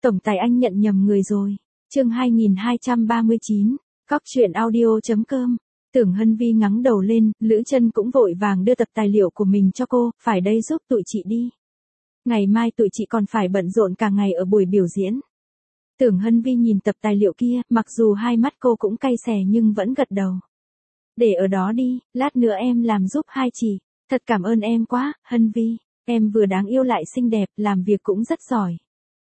Tổng tài anh nhận nhầm người rồi. Chương 2239, Cóc truyện audio.com. Tưởng Hân Vi ngắng đầu lên, Lữ Chân cũng vội vàng đưa tập tài liệu của mình cho cô, phải đây giúp tụi chị đi. Ngày mai tụi chị còn phải bận rộn cả ngày ở buổi biểu diễn. Tưởng Hân Vi nhìn tập tài liệu kia, mặc dù hai mắt cô cũng cay xè nhưng vẫn gật đầu. Để ở đó đi, lát nữa em làm giúp hai chị. Thật cảm ơn em quá, Hân Vi. Em vừa đáng yêu lại xinh đẹp, làm việc cũng rất giỏi.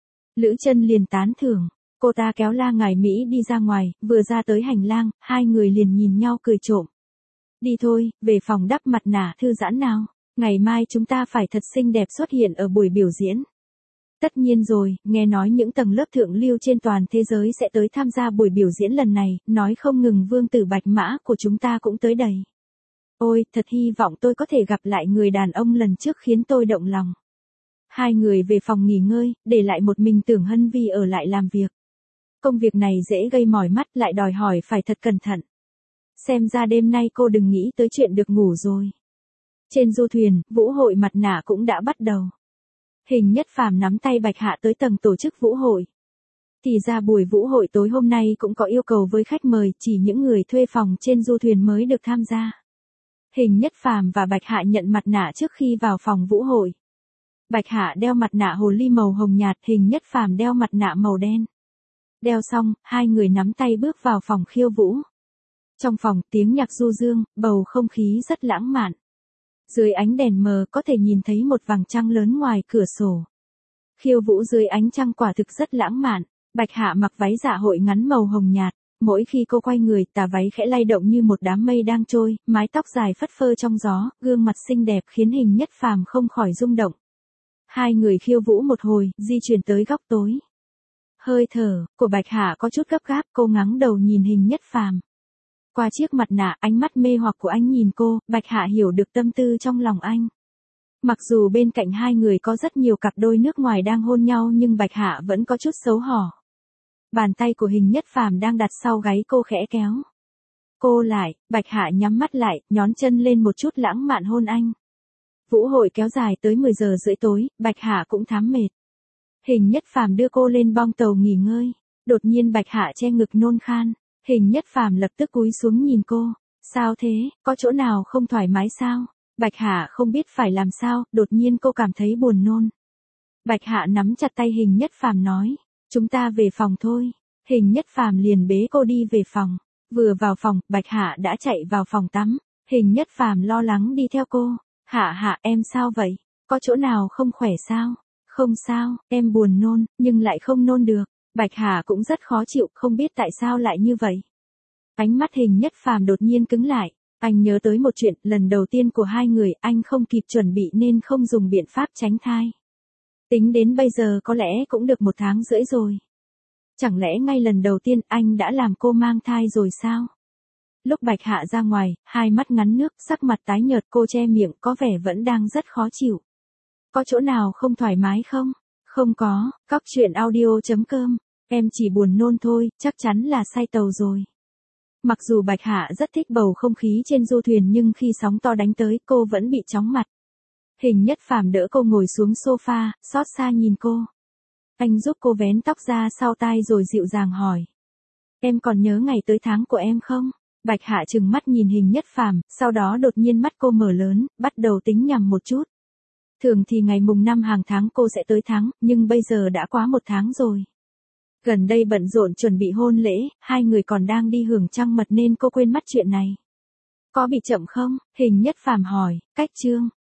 Lữ Chân liền tán thưởng. Cô ta kéo La Ngải Mỹ đi ra ngoài, vừa ra tới hành lang, hai người liền nhìn nhau cười trộm. Đi thôi, về phòng đắp mặt nạ thư giãn nào. Ngày mai chúng ta phải thật xinh đẹp xuất hiện ở buổi biểu diễn. Tất nhiên rồi, nghe nói những tầng lớp thượng lưu trên toàn thế giới sẽ tới tham gia buổi biểu diễn lần này, nói không ngừng vương tử Bạch Mã của chúng ta cũng tới đầy. Ôi, thật hy vọng tôi có thể gặp lại người đàn ông lần trước khiến tôi động lòng. Hai người về phòng nghỉ ngơi, để lại một mình Tưởng Hân Vi ở lại làm việc. Công việc này dễ gây mỏi mắt lại đòi hỏi phải thật cẩn thận. Xem ra đêm nay cô đừng nghĩ tới chuyện được ngủ rồi. Trên du thuyền, vũ hội mặt nạ cũng đã bắt đầu. Hình Nhất Phàm nắm tay Bạch Hạ tới tầng tổ chức vũ hội. Thì ra buổi vũ hội tối hôm nay cũng có yêu cầu với khách mời, chỉ những người thuê phòng trên du thuyền mới được tham gia. Hình Nhất Phàm và Bạch Hạ nhận mặt nạ trước khi vào phòng vũ hội. Bạch Hạ đeo mặt nạ hồ ly màu hồng nhạt, Hình Nhất Phàm đeo mặt nạ màu đen. Đeo xong, hai người nắm tay bước vào phòng khiêu vũ. Trong phòng, tiếng nhạc du dương, bầu không khí rất lãng mạn. Dưới ánh đèn mờ có thể nhìn thấy một vầng trăng lớn ngoài cửa sổ. Khiêu vũ dưới ánh trăng quả thực rất lãng mạn. Bạch Hạ mặc váy dạ hội ngắn màu hồng nhạt. Mỗi khi cô quay người, tà váy khẽ lay động như một đám mây đang trôi, mái tóc dài phất phơ trong gió, gương mặt xinh đẹp khiến Hình Nhất Phàm không khỏi rung động. Hai người khiêu vũ một hồi, di chuyển tới góc tối. Hơi thở của Bạch Hạ có chút gấp gáp, cô ngắng đầu nhìn Hình Nhất Phàm. Qua chiếc mặt nạ, ánh mắt mê hoặc của anh nhìn cô, Bạch Hạ hiểu được tâm tư trong lòng anh. Mặc dù bên cạnh hai người có rất nhiều cặp đôi nước ngoài đang hôn nhau nhưng Bạch Hạ vẫn có chút xấu hổ. Bàn tay của Hình Nhất Phàm đang đặt sau gáy cô khẽ kéo. Cô lại, Bạch Hạ nhắm mắt lại, nhón chân lên một chút lãng mạn hôn anh. Vũ hội kéo dài tới 10 giờ rưỡi tối, Bạch Hạ cũng thám mệt. Hình Nhất Phàm đưa cô lên bong tàu nghỉ ngơi. Đột nhiên Bạch Hạ che ngực nôn khan. Hình Nhất Phàm lập tức cúi xuống nhìn cô. Sao thế, có chỗ nào không thoải mái sao? Bạch Hạ không biết phải làm sao, đột nhiên cô cảm thấy buồn nôn. Bạch Hạ nắm chặt tay Hình Nhất Phàm nói. Chúng ta về phòng thôi. Hình Nhất Phàm liền bế cô đi về phòng. Vừa vào phòng, Bạch Hạ đã chạy vào phòng tắm. Hình Nhất Phàm lo lắng đi theo cô. Hạ em sao vậy? Có chỗ nào không khỏe sao? Không sao, em buồn nôn, nhưng lại không nôn được. Bạch Hạ cũng rất khó chịu, không biết tại sao lại như vậy. Ánh mắt Hình Nhất Phàm đột nhiên cứng lại. Anh nhớ tới một chuyện, lần đầu tiên của hai người, anh không kịp chuẩn bị nên không dùng biện pháp tránh thai. Tính đến bây giờ có lẽ cũng được 1 tháng rưỡi rồi. Chẳng lẽ ngay lần đầu tiên anh đã làm cô mang thai rồi sao? Lúc Bạch Hạ ra ngoài, hai mắt ngắn nước, sắc mặt tái nhợt, cô che miệng, có vẻ vẫn đang rất khó chịu. Có chỗ nào không thoải mái không? Không có, Cóc truyện audio.com. Em chỉ buồn nôn thôi, chắc chắn là say tàu rồi. Mặc dù Bạch Hạ rất thích bầu không khí trên du thuyền nhưng khi sóng to đánh tới cô vẫn bị chóng mặt. Hình Nhất Phàm đỡ cô ngồi xuống sofa, xót xa nhìn cô. Anh giúp cô vén tóc ra sau tai rồi dịu dàng hỏi. Em còn nhớ ngày tới tháng của em không? Bạch Hạ trừng mắt nhìn Hình Nhất Phàm, sau đó đột nhiên mắt cô mở lớn, bắt đầu tính nhầm một chút. Thường thì ngày mùng 5 hàng tháng cô sẽ tới tháng, nhưng bây giờ đã quá 1 tháng rồi. Gần đây bận rộn chuẩn bị hôn lễ, hai người còn đang đi hưởng trăng mật nên cô quên mất chuyện này. Có bị chậm không? Hình Nhất Phàm hỏi, cách chương.